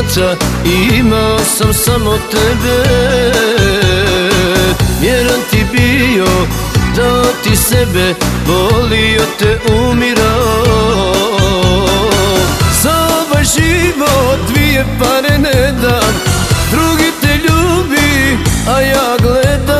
brata, imao sam samo tebe. Vjeran ti bio, dao ti sebe, volio te, umirao. Za ovaj život dvije pare ne dam, drugi te ljubi, a ja gledam.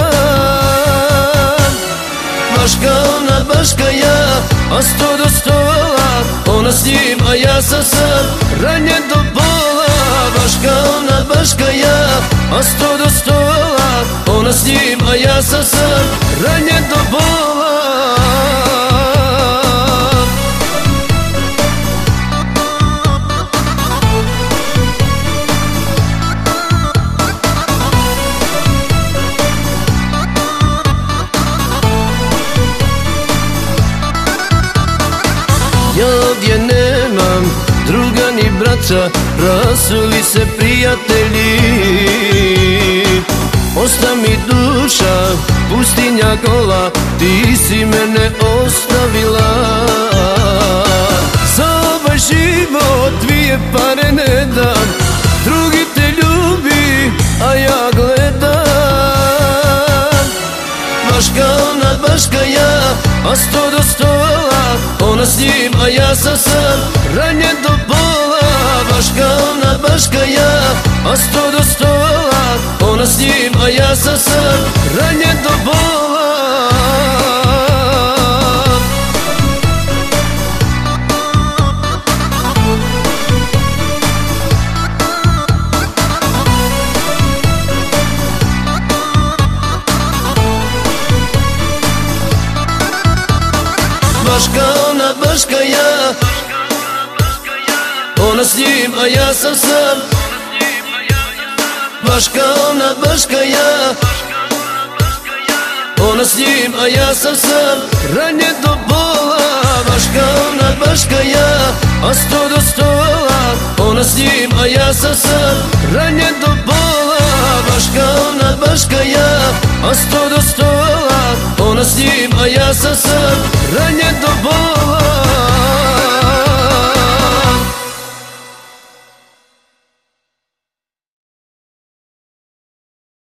Baš kao ona, baš kao ja, a 100 do stola, ona s njim, a ja sam ranjen do bola. Baš kao ona, baš kao ja, a 100 do stola, ona s njim, a ja sam ranjen do bola. Ja ovdje nemam druga ni brata, rasuli se prijatelji. Osta mi duša, pustinja gola, ti si mene ostavila. Za ovaj život dvije pare ne dam, drugi te ljubi, a ja gledam. Baš kao ona, baš kao ja, a 100 do stola, ona s njim, a ja sam ranjen do bola. Baš kao ona, baš kao ja, a 100 do stola, ona s njim, a ja sam ranjen do bola. Baš kao ona, baš kao ja, ona s njim, a ja sam sam. Baš kao ona, baš kao ja, ona s njim, a ja sam ranjen do bola. Baš kao ona, baš kao ja, a 100 do stola, ona s njim, a ja sam ranjen do bola. Baš kao ona, baš kao ja, a 100 do stola, ona s njim, a ja sam